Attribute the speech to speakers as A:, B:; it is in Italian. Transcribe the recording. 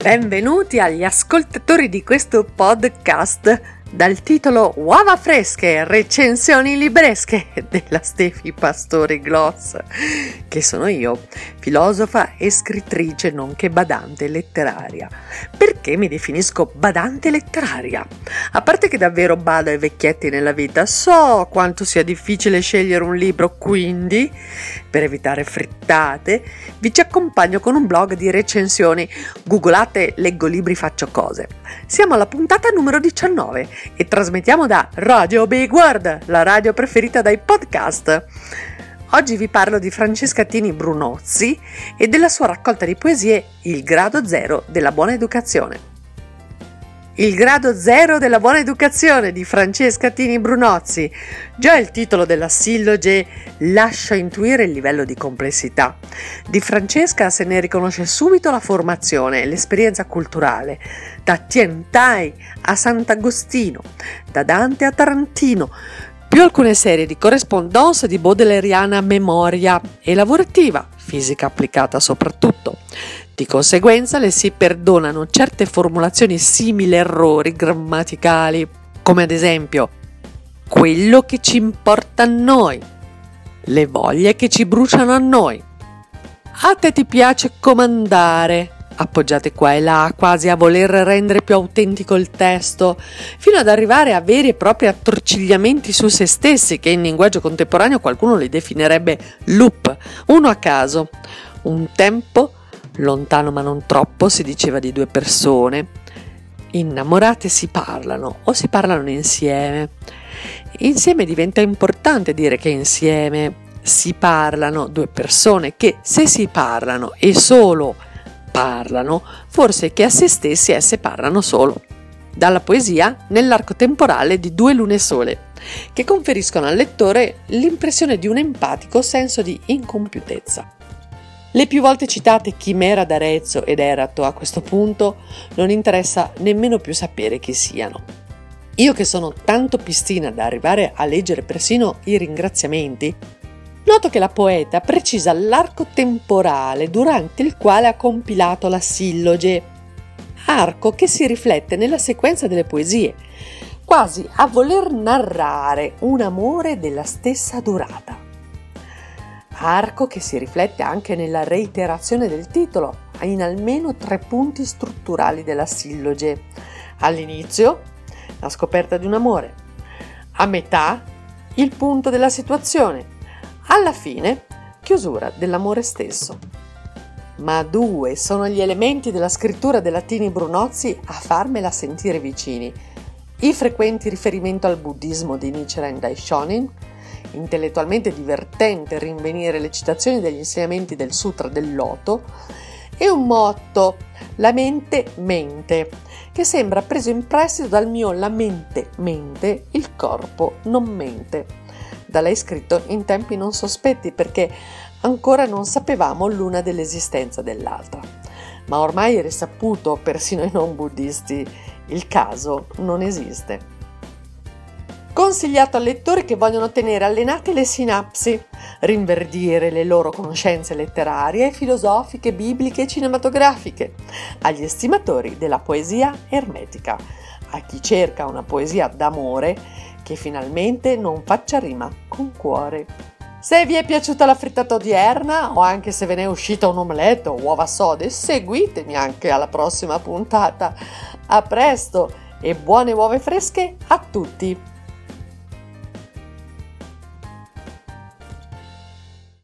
A: Benvenuti agli ascoltatori di questo podcast dal titolo Uova fresche, recensioni libresche della Stefi Pastori Gloss, che sono io, filosofa e scrittrice nonché badante letteraria. Perché mi definisco badante letteraria? A parte che davvero bado ai vecchietti nella vita, so quanto sia difficile scegliere un libro, quindi per evitare frittate vi ci accompagno con un blog di recensioni. Googolate leggo libri faccio cose. Siamo alla puntata numero 19 e trasmettiamo da Radio Big World, la radio preferita dai podcast. Oggi vi parlo di Francesca Tini Brunozzi e della sua raccolta di poesie Il grado zero della buona educazione. Il grado zero della buona educazione di Francesca Tini Brunozzi. Già il titolo della silloge lascia intuire il livello di complessità. Di Francesca se ne riconosce subito la formazione e l'esperienza culturale, da Tientai a Sant'Agostino, da Dante a Tarantino, più alcune serie di correspondance di Baudelaireana memoria e lavorativa, fisica applicata soprattutto. Di conseguenza le si perdonano certe formulazioni simili errori grammaticali, come ad esempio quello che ci importa a noi, le voglie che ci bruciano a noi. A te ti piace comandare, appoggiate qua e là, quasi a voler rendere più autentico il testo, fino ad arrivare a veri e propri attorcigliamenti su se stessi, che in linguaggio contemporaneo qualcuno li definirebbe loop, uno a caso. Un tempo, lontano ma non troppo, si diceva di due persone innamorate si parlano o si parlano insieme. Insieme diventa importante dire che insieme si parlano due persone che, se si parlano e solo parlano, forse che a se stessi esse parlano solo. Dalla poesia nell'arco temporale di due lune sole, che conferiscono al lettore l'impressione di un empatico senso di incompiutezza. Le più volte citate Chimera d'Arezzo ed Erato a questo punto non interessa nemmeno più sapere chi siano. Io che sono tanto pistina da arrivare a leggere persino i ringraziamenti, noto che la poeta precisa l'arco temporale durante il quale ha compilato la silloge, arco che si riflette nella sequenza delle poesie, quasi a voler narrare un amore della stessa durata. Arco che si riflette anche nella reiterazione del titolo, in almeno 3 punti strutturali della silloge. All'inizio, la scoperta di un amore. A metà, il punto della situazione. Alla fine, chiusura dell'amore stesso. Ma 2 sono gli elementi della scrittura della Tini Brunozzi a farmela sentire vicini. I frequenti riferimenti al buddismo di Nichiren Daishonin, intellettualmente divertente rinvenire le citazioni degli insegnamenti del Sutra del Loto, e un motto, la mente mente, che sembra preso in prestito dal mio la mente mente, il corpo non mente, da lei scritto in tempi non sospetti perché ancora non sapevamo l'una dell'esistenza dell'altra. Ma ormai è risaputo persino ai non buddisti, il caso non esiste. Consigliato a lettori che vogliono tenere allenate le sinapsi, rinverdire le loro conoscenze letterarie, filosofiche, bibliche e cinematografiche, agli estimatori della poesia ermetica, a chi cerca una poesia d'amore che finalmente non faccia rima con cuore. Se vi è piaciuta la frittata odierna, o anche se ve ne è uscita un omelette o uova sode, seguitemi anche alla prossima puntata. A presto e buone uova fresche a tutti!